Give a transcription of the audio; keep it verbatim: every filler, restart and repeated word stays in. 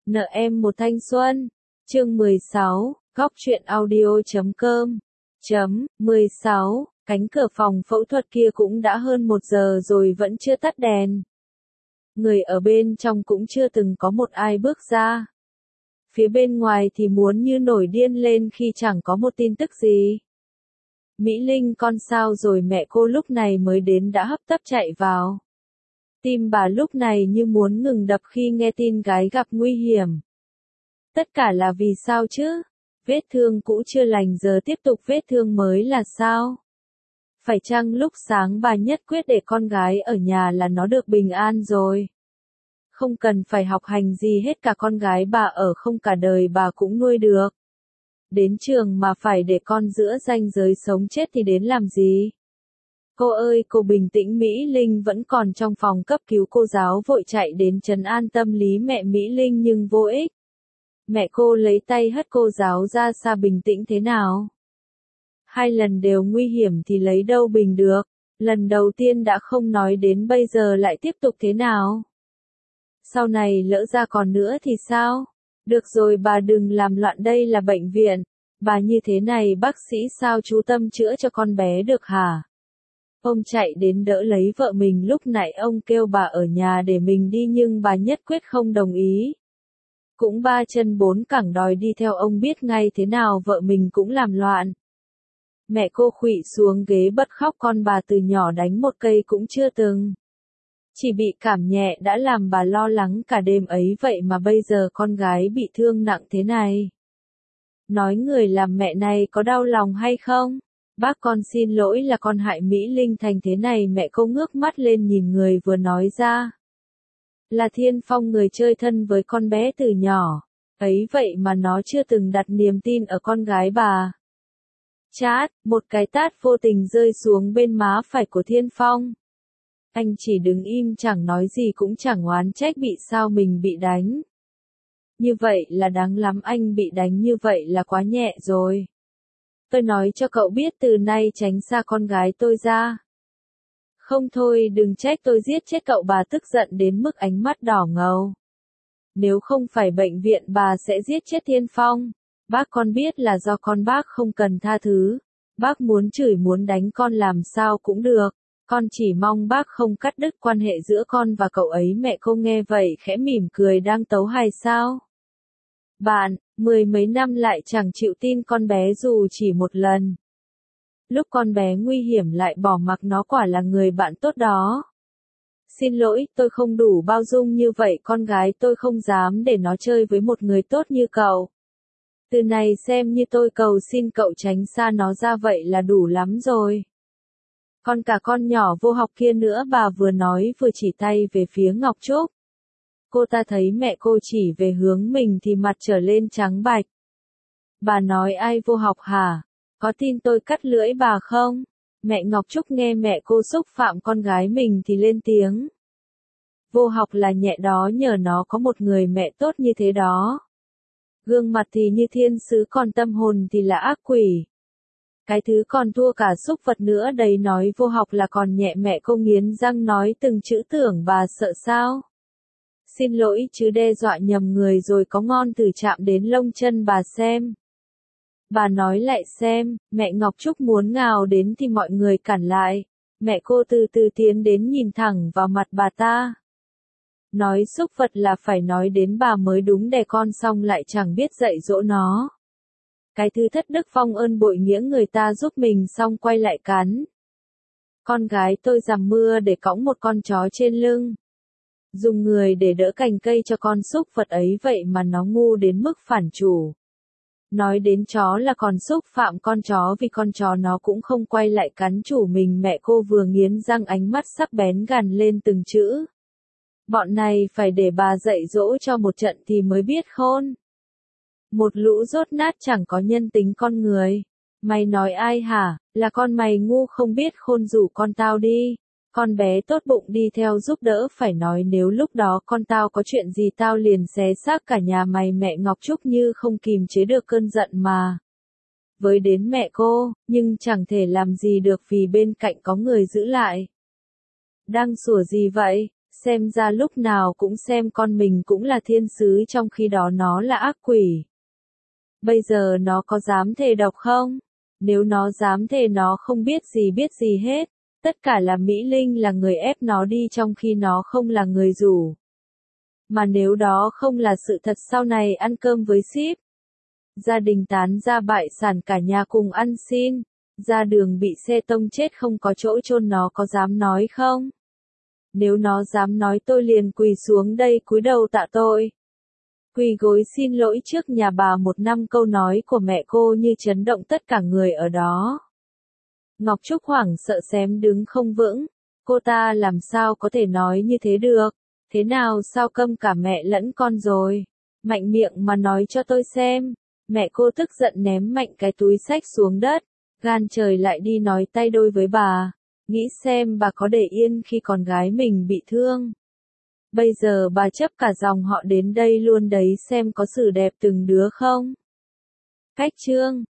Nợ em một thanh xuân. Chương mười sáu, góc truyện audio chấm com. Chấm, mười sáu, cánh cửa phòng phẫu thuật kia cũng đã hơn một giờ rồi vẫn chưa tắt đèn. Người ở bên trong cũng chưa từng có một ai bước ra. Phía bên ngoài thì muốn như nổi điên lên khi chẳng có một tin tức gì. Mỹ Linh con sao rồi, mẹ cô lúc này mới đến đã hấp tấp chạy vào. Tim bà lúc này như muốn ngừng đập khi nghe tin gái gặp nguy hiểm. Tất cả là vì sao chứ? Vết thương cũ chưa lành giờ tiếp tục vết thương mới là sao? Phải chăng lúc sáng bà nhất quyết để con gái ở nhà là nó được bình an rồi? Không cần phải học hành gì hết, cả con gái bà ở không cả đời bà cũng nuôi được. Đến trường mà phải để con giữa ranh giới sống chết thì đến làm gì? Cô ơi, cô bình tĩnh. Mỹ Linh vẫn còn trong phòng cấp cứu, cô giáo vội chạy đến trấn an tâm lý mẹ Mỹ Linh nhưng vô ích. Mẹ cô lấy tay hất cô giáo ra xa. Bình tĩnh thế nào? Hai lần đều nguy hiểm thì lấy đâu bình được. Lần đầu tiên đã không nói đến bây giờ lại tiếp tục thế nào? Sau này lỡ ra còn nữa thì sao? Được rồi, bà đừng làm loạn, đây là bệnh viện. Bà như thế này bác sĩ sao chú tâm chữa cho con bé được hả? Ông chạy đến đỡ lấy vợ mình, lúc nãy ông kêu bà ở nhà để mình đi nhưng bà nhất quyết không đồng ý. Cũng ba chân bốn cẳng đòi đi theo ông, biết ngay thế nào vợ mình cũng làm loạn. Mẹ cô khuỵu xuống ghế bật khóc, con bà từ nhỏ đánh một cây cũng chưa từng. Chỉ bị cảm nhẹ đã làm bà lo lắng cả đêm ấy, vậy mà bây giờ con gái bị thương nặng thế này. Nói người làm mẹ này có đau lòng hay không? Bác con xin lỗi, là con hại Mỹ Linh thành thế này. Mẹ cô ngước mắt lên nhìn người vừa nói ra. Là Thiên Phong, người chơi thân với con bé từ nhỏ. Ấy vậy mà nó chưa từng đặt niềm tin ở con gái bà. Chát, một cái tát vô tình rơi xuống bên má phải của Thiên Phong. Anh chỉ đứng im chẳng nói gì, cũng chẳng oán trách bị sao mình bị đánh. Như vậy là đáng lắm, anh bị đánh như vậy là quá nhẹ rồi. Tôi nói cho cậu biết từ nay tránh xa con gái tôi ra. Không thôi đừng trách tôi giết chết cậu. Bà tức giận đến mức ánh mắt đỏ ngầu. Nếu không phải bệnh viện bà sẽ giết chết Thiên Phong. Bác con biết là do con bác không cần tha thứ. Bác muốn chửi muốn đánh con làm sao cũng được. Con chỉ mong bác không cắt đứt quan hệ giữa con và cậu ấy. Mẹ cô nghe vậy khẽ mỉm cười, đang tấu hài sao? Bạn, mười mấy năm lại chẳng chịu tin con bé dù chỉ một lần. Lúc con bé nguy hiểm lại bỏ mặc nó, quả là người bạn tốt đó. Xin lỗi, tôi không đủ bao dung như vậy, con gái tôi không dám để nó chơi với một người tốt như cậu. Từ này xem như tôi cầu xin cậu tránh xa nó ra, vậy là đủ lắm rồi. Còn cả con nhỏ vô học kia nữa. Bà vừa nói vừa chỉ tay về phía Ngọc Trúc. Cô ta thấy mẹ cô chỉ về hướng mình thì mặt trở lên trắng bạch. Bà nói ai vô học hả? Có tin tôi cắt lưỡi bà không? Mẹ Ngọc Trúc nghe mẹ cô xúc phạm con gái mình thì lên tiếng. Vô học là nhẹ đó, nhờ nó có một người mẹ tốt như thế đó. Gương mặt thì như thiên sứ, còn tâm hồn thì là ác quỷ. Cái thứ còn thua cả súc vật nữa đấy. Nói vô học là còn nhẹ, mẹ cô nghiến răng nói từng chữ. Tưởng bà sợ sao? Xin lỗi chứ đe dọa nhầm người rồi, có ngon thử chạm đến lông chân bà xem. Bà nói lại xem. Mẹ Ngọc Trúc muốn ngào đến thì mọi người cản lại. Mẹ cô từ từ tiến đến nhìn thẳng vào mặt bà ta. Nói súc vật là phải nói đến bà mới đúng, đẻ con xong lại chẳng biết dạy dỗ nó. Cái thứ thất đức phong ơn bội nghĩa, người ta giúp mình xong quay lại cắn. Con gái tôi dằm mưa để cõng một con chó trên lưng. Dùng người để đỡ cành cây cho con súc vật ấy, vậy mà nó ngu đến mức phản chủ. Nói đến chó là còn xúc phạm con chó, vì con chó nó cũng không quay lại cắn chủ mình. Mẹ cô vừa nghiến răng, ánh mắt sắc bén gằn lên từng chữ. Bọn này phải để bà dạy dỗ cho một trận thì mới biết khôn. Một lũ dốt nát chẳng có nhân tính con người. Mày nói ai hả? Là con mày ngu không biết khôn, rủ con tao đi. Con bé tốt bụng đi theo giúp đỡ. Phải nói nếu lúc đó con tao có chuyện gì tao liền xé xác cả nhà mày. Mẹ Ngọc Trúc như không kìm chế được cơn giận mà với đến mẹ cô, nhưng chẳng thể làm gì được vì bên cạnh có người giữ lại. Đang sủa gì vậy? xem ra lúc nào cũng xem con mình cũng là thiên sứ trong khi đó nó là ác quỷ. Bây giờ nó có dám thề độc không? Nếu nó dám thề nó không biết gì biết gì hết, tất cả là Mỹ Linh là người ép nó đi trong khi nó không là người rủ. Mà nếu đó không là sự thật sau này ăn cơm với ship. Gia đình tán ra bại sản cả nhà cùng ăn xin, ra đường bị xe tông chết không có chỗ chôn nó có dám nói không? Nếu nó dám nói tôi liền quỳ xuống đây cúi đầu tạ tội. Quỳ gối xin lỗi trước nhà bà một năm câu nói của mẹ cô như chấn động tất cả người ở đó. Ngọc Trúc hoảng sợ xém đứng không vững, cô ta làm sao có thể nói như thế được, thế nào sao câm cả mẹ lẫn con rồi, mạnh miệng mà nói cho tôi xem. Mẹ cô tức giận ném mạnh cái túi xách xuống đất, gan trời lại đi nói tay đôi với bà, nghĩ xem bà có để yên khi con gái mình bị thương. Bây giờ bà chấp cả dòng họ đến đây luôn đấy xem có xử đẹp từng đứa không. Cách chương